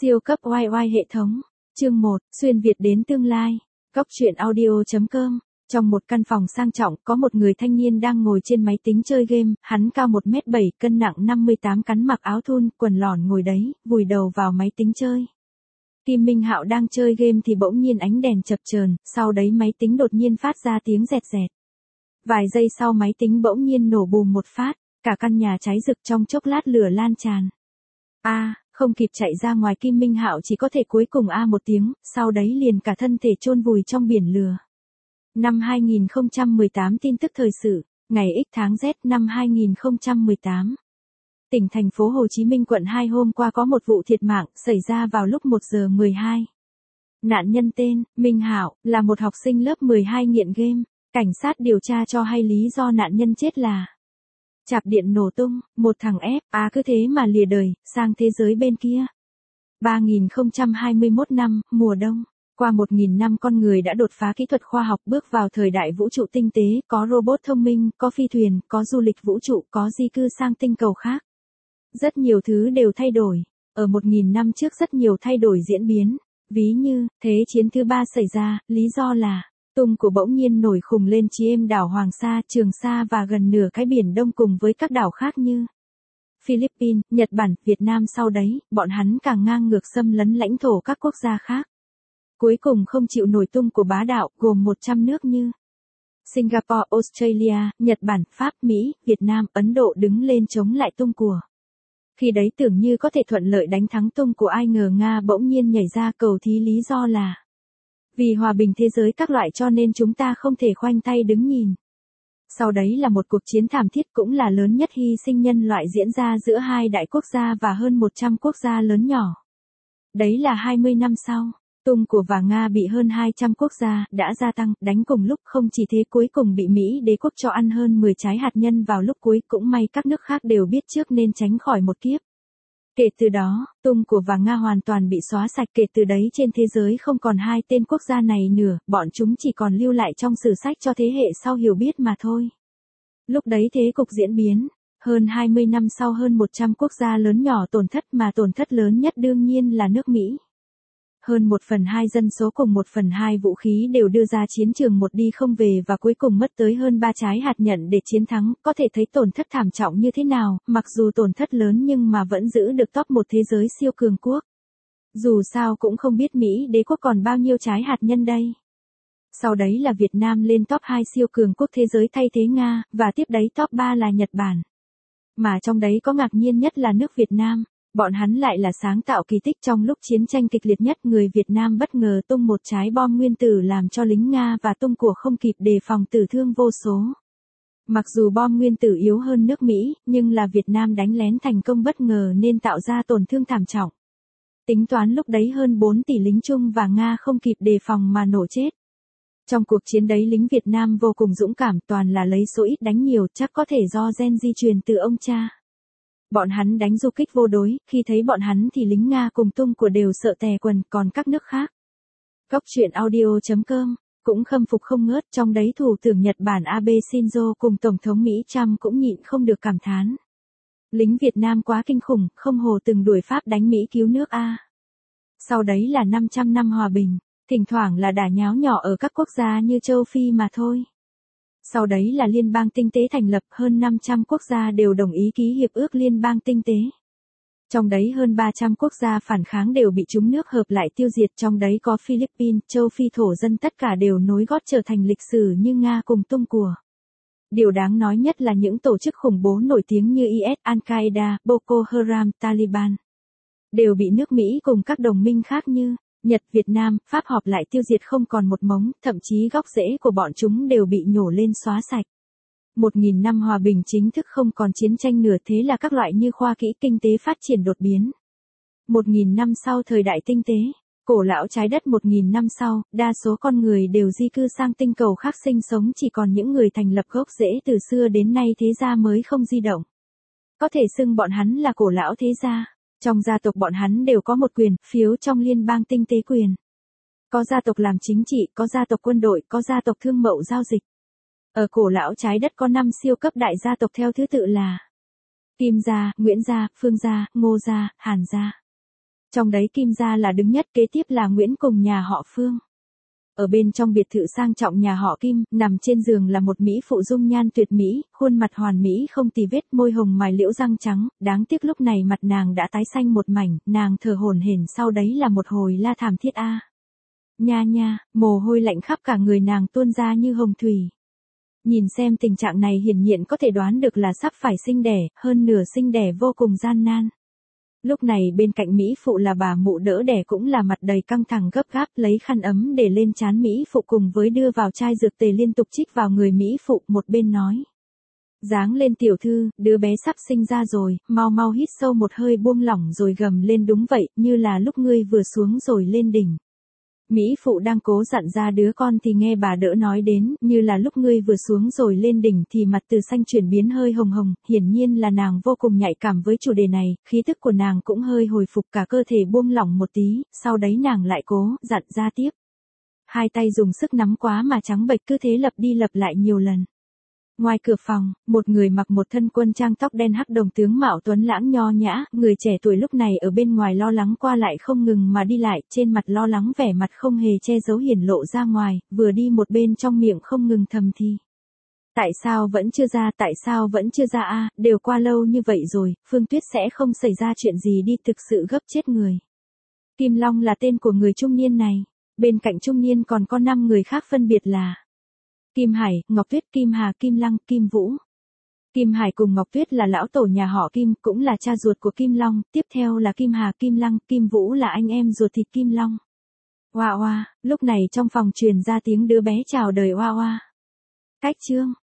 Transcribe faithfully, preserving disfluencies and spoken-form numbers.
Siêu cấp oai oai hệ thống. Chương một, xuyên Việt đến tương lai. Góc truyện audio chấm com. Trong một căn phòng sang trọng, có một người thanh niên đang ngồi trên máy tính chơi game, hắn cao một mét bảy, cân nặng năm mươi tám, cắn mặc áo thun, quần lỏn ngồi đấy, vùi đầu vào máy tính chơi. Kim Minh Hạo đang chơi game thì bỗng nhiên ánh đèn chập chờn, sau đấy máy tính đột nhiên phát ra tiếng rẹt rẹt. Vài giây sau máy tính bỗng nhiên nổ bùm một phát, cả căn nhà cháy rực, trong chốc lát lửa lan tràn. A, à, không kịp chạy ra ngoài, Kim Minh Hạo chỉ có thể cuối cùng a một tiếng, sau đấy liền cả thân thể chôn vùi trong biển lửa. Năm hai nghìn không trăm mười tám tin tức thời sự, ngày X tháng Z năm hai nghìn không trăm mười tám. Tỉnh thành phố Hồ Chí Minh quận hai hôm qua có một vụ thiệt mạng xảy ra vào lúc một giờ mười hai. Nạn nhân tên Minh Hạo là một học sinh lớp mười hai nghiện game. Cảnh sát điều tra cho hay lý do nạn nhân chết là chạp điện nổ tung, một thằng ép á à cứ thế mà lìa đời, sang thế giới bên kia. ba nghìn không trăm hai mươi mốt năm, mùa đông. Qua một nghìn năm con người đã đột phá kỹ thuật khoa học, bước vào thời đại vũ trụ tinh tế, có robot thông minh, có phi thuyền, có du lịch vũ trụ, có di cư sang tinh cầu khác. Rất nhiều thứ đều thay đổi. Ở một nghìn năm trước rất nhiều thay đổi diễn biến. Ví như, Thế chiến thứ ba xảy ra, lý do là tung của bỗng nhiên nổi khùng lên chi êm đảo Hoàng Sa, Trường Sa và gần nửa cái biển Đông cùng với các đảo khác như Philippines, Nhật Bản, Việt Nam. Sau đấy, bọn hắn càng ngang ngược xâm lấn lãnh thổ các quốc gia khác. Cuối cùng không chịu nổi tung của bá đạo, gồm một trăm nước như Singapore, Australia, Nhật Bản, Pháp, Mỹ, Việt Nam, Ấn Độ đứng lên chống lại tung của. Khi đấy tưởng như có thể thuận lợi đánh thắng tung của, ai ngờ Nga bỗng nhiên nhảy ra cầu thí, lý do là vì hòa bình thế giới các loại, cho nên chúng ta không thể khoanh tay đứng nhìn. Sau đấy là một cuộc chiến thảm thiết, cũng là lớn nhất hy sinh nhân loại diễn ra giữa hai đại quốc gia và hơn một trăm quốc gia lớn nhỏ. Đấy là hai mươi năm sau, tung của và Nga bị hơn hai trăm quốc gia đã gia tăng đánh cùng lúc. Không chỉ thế, cuối cùng bị Mỹ đế quốc cho ăn hơn mười trái hạt nhân vào lúc cuối, cũng may các nước khác đều biết trước nên tránh khỏi một kiếp. Kể từ đó, tung của và Nga hoàn toàn bị xóa sạch. Kể từ đấy trên thế giới không còn hai tên quốc gia này nữa, bọn chúng chỉ còn lưu lại trong sử sách cho thế hệ sau hiểu biết mà thôi. Lúc đấy thế cục diễn biến, hơn hai mươi năm sau hơn một trăm quốc gia lớn nhỏ tổn thất, mà tổn thất lớn nhất đương nhiên là nước Mỹ. Hơn một phần hai dân số cùng một phần hai vũ khí đều đưa ra chiến trường, một đi không về, và cuối cùng mất tới hơn ba trái hạt nhân để chiến thắng. Có thể thấy tổn thất thảm trọng như thế nào, mặc dù tổn thất lớn nhưng mà vẫn giữ được top một thế giới siêu cường quốc. Dù sao cũng không biết Mỹ đế quốc còn bao nhiêu trái hạt nhân đây. Sau đấy là Việt Nam lên top hai siêu cường quốc thế giới thay thế Nga, và tiếp đấy top ba là Nhật Bản. Mà trong đấy có ngạc nhiên nhất là nước Việt Nam. Bọn hắn lại là sáng tạo kỳ tích. Trong lúc chiến tranh kịch liệt nhất, người Việt Nam bất ngờ tung một trái bom nguyên tử làm cho lính Nga và tung của không kịp đề phòng, tử thương vô số. Mặc dù bom nguyên tử yếu hơn nước Mỹ, nhưng là Việt Nam đánh lén thành công bất ngờ nên tạo ra tổn thương thảm trọng. Tính toán lúc đấy hơn bốn tỷ lính Trung và Nga không kịp đề phòng mà nổ chết. Trong cuộc chiến đấy lính Việt Nam vô cùng dũng cảm, toàn là lấy số ít đánh nhiều, chắc có thể do gen di truyền từ ông cha. Bọn hắn đánh du kích vô đối, khi thấy bọn hắn thì lính Nga cùng tung của đều sợ tè quần, còn các nước khác. Góc truyện audio chấm com cũng khâm phục không ngớt. Trong đấy thủ tướng Nhật Bản Abe Shinzo cùng Tổng thống Mỹ Trump cũng nhịn không được cảm thán. Lính Việt Nam quá kinh khủng, không hồ từng đuổi Pháp đánh Mỹ cứu nước a. Sau đấy là năm trăm năm hòa bình, thỉnh thoảng là đả nháo nhỏ ở các quốc gia như châu Phi mà thôi. Sau đấy là Liên bang Tinh tế thành lập, hơn năm trăm quốc gia đều đồng ý ký hiệp ước Liên bang Tinh tế. Trong đấy hơn ba trăm quốc gia phản kháng đều bị chúng nước hợp lại tiêu diệt, trong đấy có Philippines, châu Phi thổ dân tất cả đều nối gót trở thành lịch sử như Nga cùng tung của. Điều đáng nói nhất là những tổ chức khủng bố nổi tiếng như i ét, Al-Qaeda, Boko Haram, Taliban đều bị nước Mỹ cùng các đồng minh khác như Nhật, Việt Nam, Pháp họp lại tiêu diệt không còn một mống, thậm chí gốc rễ của bọn chúng đều bị nhổ lên xóa sạch. Một nghìn năm hòa bình chính thức không còn chiến tranh nữa, thế là các loại như khoa kỹ, kinh tế phát triển đột biến. Một nghìn năm sau thời đại tinh tế, cổ lão trái đất. Một nghìn năm sau, đa số con người đều di cư sang tinh cầu khác sinh sống, chỉ còn những người thành lập gốc rễ từ xưa đến nay thế gia mới không di động. Có thể xưng bọn hắn là cổ lão thế gia. Trong gia tộc bọn hắn đều có một quyền phiếu trong Liên bang Tinh tế quyền. Có gia tộc làm chính trị, có gia tộc quân đội, có gia tộc thương mậu giao dịch. Ở cổ lão trái đất có năm siêu cấp đại gia tộc theo thứ tự là Kim gia, Nguyễn gia, Phương gia, Ngô gia, Hàn gia. Trong đấy Kim gia là đứng nhất, kế tiếp là Nguyễn cùng nhà họ Phương. Ở bên trong biệt thự sang trọng nhà họ Kim, nằm trên giường là một mỹ phụ dung nhan tuyệt mỹ, khuôn mặt hoàn mỹ không tì vết, môi hồng mày liễu răng trắng, đáng tiếc lúc này mặt nàng đã tái xanh một mảnh, nàng thở hổn hển, sau đấy là một hồi la thảm thiết a. Nha nha, mồ hôi lạnh khắp cả người nàng tuôn ra như hồng thủy. Nhìn xem tình trạng này hiển nhiên có thể đoán được là sắp phải sinh đẻ, hơn nửa sinh đẻ vô cùng gian nan. Lúc này bên cạnh mỹ phụ là bà mụ đỡ đẻ cũng là mặt đầy căng thẳng gấp gáp, lấy khăn ấm để lên trán mỹ phụ cùng với đưa vào chai dược tề liên tục trích vào người mỹ phụ, một bên nói. Dáng lên tiểu thư, đứa bé sắp sinh ra rồi, mau mau hít sâu một hơi buông lỏng rồi gầm lên, đúng vậy, như là lúc ngươi vừa xuống rồi lên đỉnh. Mỹ phụ đang cố dặn ra đứa con thì nghe bà đỡ nói đến, như là lúc ngươi vừa xuống rồi lên đỉnh thì mặt từ xanh chuyển biến hơi hồng hồng, hiển nhiên là nàng vô cùng nhạy cảm với chủ đề này, khí tức của nàng cũng hơi hồi phục, cả cơ thể buông lỏng một tí, sau đấy nàng lại cố dặn ra tiếp. Hai tay dùng sức nắm quá mà trắng bệch, cứ thế lặp đi lặp lại nhiều lần. Ngoài cửa phòng, một người mặc một thân quân trang tóc đen hắc đồng tướng mạo tuấn lãng nho nhã, người trẻ tuổi lúc này ở bên ngoài lo lắng qua lại không ngừng mà đi lại, trên mặt lo lắng vẻ mặt không hề che giấu hiển lộ ra ngoài, vừa đi một bên trong miệng không ngừng thầm thì. Tại sao vẫn chưa ra, tại sao vẫn chưa ra a, đều qua lâu như vậy rồi, Phương Tuyết sẽ không xảy ra chuyện gì đi, thực sự gấp chết người. Kim Long là tên của người trung niên này, bên cạnh trung niên còn có năm người khác phân biệt là Kim Hải, Ngọc Tuyết, Kim Hà, Kim Lăng, Kim Vũ. Kim Hải cùng Ngọc Tuyết là lão tổ nhà họ Kim, cũng là cha ruột của Kim Long, tiếp theo là Kim Hà, Kim Lăng, Kim Vũ là anh em ruột thịt Kim Long. Oa oa, lúc này trong phòng truyền ra tiếng đứa bé chào đời oa oa. Cách chương